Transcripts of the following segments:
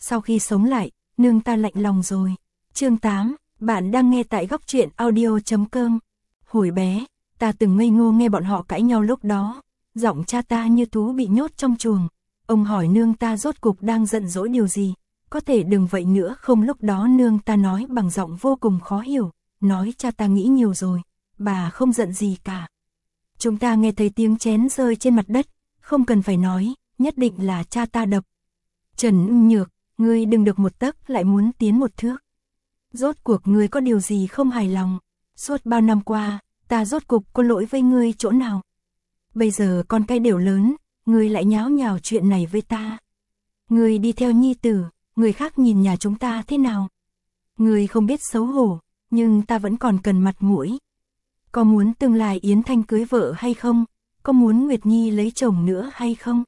sau khi sống lại, nương ta lạnh lòng rồi. Chương 8, bạn đang nghe tại Góc Truyện Audio.com. Hồi bé, ta từng ngây ngô nghe bọn họ cãi nhau lúc đó, giọng cha ta như thú bị nhốt trong chuồng. Ông hỏi nương ta rốt cục đang giận dỗi điều gì, có thể đừng vậy nữa không. Lúc đó nương ta nói bằng giọng vô cùng khó hiểu, nói cha ta nghĩ nhiều rồi, bà không giận gì cả. Chúng ta nghe thấy tiếng chén rơi trên mặt đất, không cần phải nói, nhất định là cha ta đập. Trần Nhược, ngươi đừng được một tấc lại muốn tiến một thước. Rốt cuộc ngươi có điều gì không hài lòng? Suốt bao năm qua, ta rốt cục có lỗi với ngươi chỗ nào? Bây giờ con cái đều lớn, ngươi lại nháo nhào chuyện này với ta. Ngươi đi theo nhi tử, người khác nhìn nhà chúng ta thế nào? Ngươi không biết xấu hổ, nhưng ta vẫn còn cần mặt mũi. Có muốn tương lai Yến Thanh cưới vợ hay không? Có muốn Nguyệt Nhi lấy chồng nữa hay không?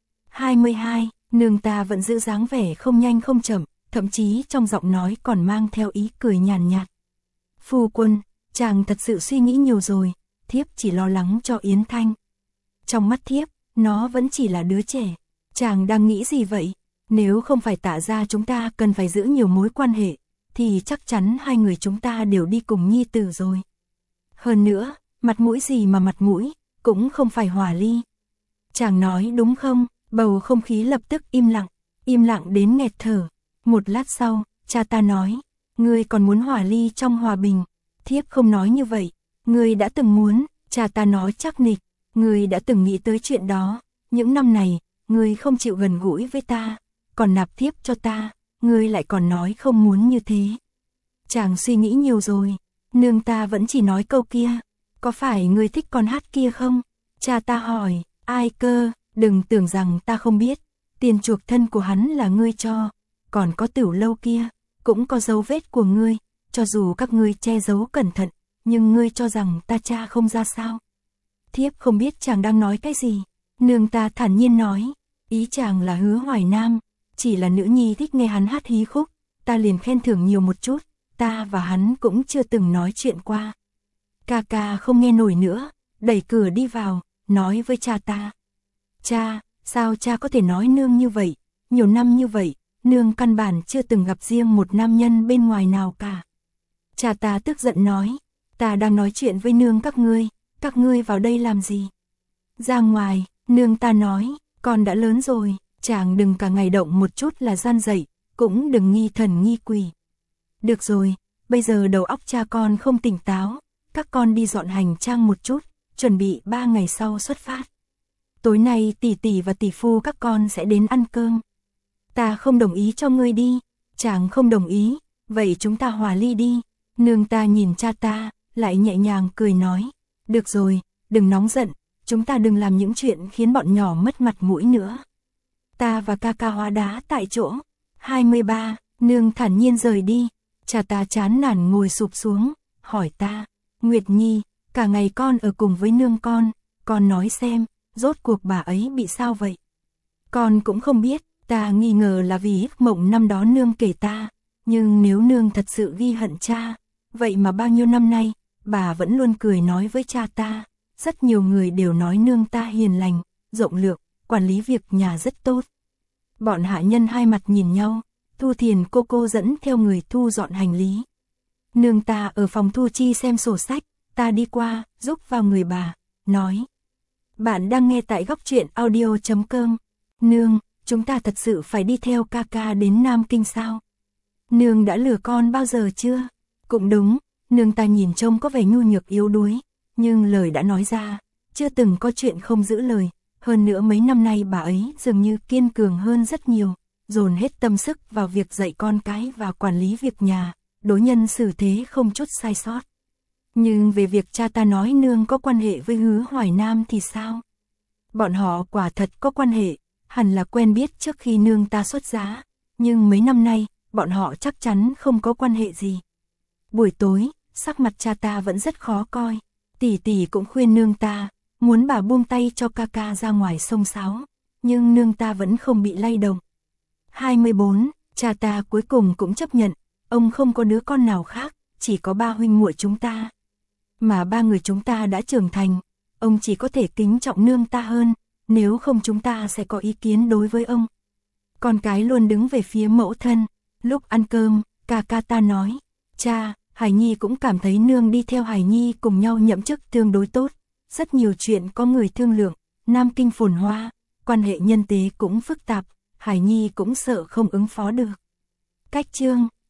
22, nương ta vẫn giữ dáng vẻ không nhanh không chậm, thậm chí trong giọng nói còn mang theo ý cười nhàn nhạt. Phu quân, chàng thật sự suy nghĩ nhiều rồi, thiếp chỉ lo lắng cho Yến Thanh. Trong mắt thiếp, nó vẫn chỉ là đứa trẻ. Chàng đang nghĩ gì vậy? Nếu không phải Tạ gia chúng ta cần phải giữ nhiều mối quan hệ, thì chắc chắn hai người chúng ta đều đi cùng nhi tử rồi. Hơn nữa, mặt mũi gì mà mặt mũi, cũng không phải hòa ly. Chàng nói đúng không? Bầu không khí lập tức im lặng đến nghẹt thở. Một lát sau, cha ta nói, ngươi còn muốn hòa ly trong hòa bình. Thiếp không nói như vậy, ngươi đã từng muốn. Cha ta nói chắc nịch, ngươi đã từng nghĩ tới chuyện đó. Những năm này, ngươi không chịu gần gũi với ta, còn nạp thiếp cho ta, ngươi lại còn nói không muốn như thế. Chàng suy nghĩ nhiều rồi, nương ta vẫn chỉ nói câu kia, có phải ngươi thích con hát kia không? Cha ta hỏi, ai cơ? Đừng tưởng rằng ta không biết, tiền chuộc thân của hắn là ngươi cho, còn có Tiểu Lâu kia, cũng có dấu vết của ngươi, cho dù các ngươi che giấu cẩn thận, nhưng ngươi cho rằng ta cha không ra sao? Thiếp không biết chàng đang nói cái gì. Nương ta thản nhiên nói, ý chàng là Hứa Hoài Nam, chỉ là nữ nhi thích nghe hắn hát hí khúc, ta liền khen thưởng nhiều một chút, ta và hắn cũng chưa từng nói chuyện qua. Ca ca không nghe nổi nữa, đẩy cửa đi vào, nói với cha ta. Cha, sao cha có thể nói nương như vậy? Nhiều năm như vậy, nương căn bản chưa từng gặp riêng một nam nhân bên ngoài nào cả. Cha ta tức giận nói, ta đang nói chuyện với nương các ngươi vào đây làm gì? Ra ngoài, nương ta nói, con đã lớn rồi, chàng đừng cả ngày động một chút là gian dậy, cũng đừng nghi thần nghi quỷ. Được rồi, bây giờ đầu óc cha con không tỉnh táo, các con đi dọn hành trang một chút, chuẩn bị 3 ngày sau xuất phát. Tối nay tỷ tỷ và tỷ phu các con sẽ đến ăn cơm. Ta không đồng ý cho ngươi đi. Chàng không đồng ý, vậy chúng ta hòa ly đi. Nương ta nhìn cha ta, lại nhẹ nhàng cười nói, được rồi, đừng nóng giận, chúng ta đừng làm những chuyện khiến bọn nhỏ mất mặt mũi nữa. Ta và ca ca hóa đá tại chỗ. 23, nương thản nhiên rời đi. Cha ta chán nản ngồi sụp xuống, hỏi ta, Nguyệt Nhi, cả ngày con ở cùng với nương con nói xem, rốt cuộc bà ấy bị sao vậy? Con cũng không biết, ta nghi ngờ là vì mộng năm đó nương kể ta, nhưng nếu nương thật sự ghi hận cha, vậy mà bao nhiêu năm nay, bà vẫn luôn cười nói với cha ta, rất nhiều người đều nói nương ta hiền lành, rộng lượng, quản lý việc nhà rất tốt. Bọn hạ nhân hai mặt nhìn nhau, Thu Thiền cô dẫn theo người thu dọn hành lý. Nương ta ở phòng thu chi xem sổ sách, ta đi qua, giúp vào người bà, nói. Bạn đang nghe tại Góc Truyện Audio.com. Nương, chúng ta thật sự phải đi theo ca ca đến Nam Kinh sao? Nương đã lừa con bao giờ chưa? Cũng đúng, nương ta nhìn trông có vẻ nhu nhược yếu đuối, nhưng lời đã nói ra, chưa từng có chuyện không giữ lời. Hơn nữa mấy năm nay bà ấy dường như kiên cường hơn rất nhiều, dồn hết tâm sức vào việc dạy con cái và quản lý việc nhà, đối nhân xử thế không chút sai sót. Nhưng về việc cha ta nói nương có quan hệ với Hứa Hoài Nam thì sao? Bọn họ quả thật có quan hệ, hẳn là quen biết trước khi nương ta xuất giá, nhưng mấy năm nay, bọn họ chắc chắn không có quan hệ gì. Buổi tối, sắc mặt cha ta vẫn rất khó coi, tỷ tỷ cũng khuyên nương ta, muốn bà buông tay cho ca ca ra ngoài xông xáo, nhưng nương ta vẫn không bị lay động. 24, cha ta cuối cùng cũng chấp nhận, ông không có đứa con nào khác, chỉ có 3 huynh muội chúng ta. Mà 3 người chúng ta đã trưởng thành, ông chỉ có thể kính trọng nương ta hơn, nếu không chúng ta sẽ có ý kiến đối với ông. Con cái luôn đứng về phía mẫu thân. Lúc ăn cơm, ca ca ta nói, cha, Hải Nhi cũng cảm thấy nương đi theo Hải Nhi cùng nhau nhậm chức tương đối tốt. Rất nhiều chuyện có người thương lượng, Nam Kinh phồn hoa, quan hệ nhân tế cũng phức tạp, Hải Nhi cũng sợ không ứng phó được. Cách chương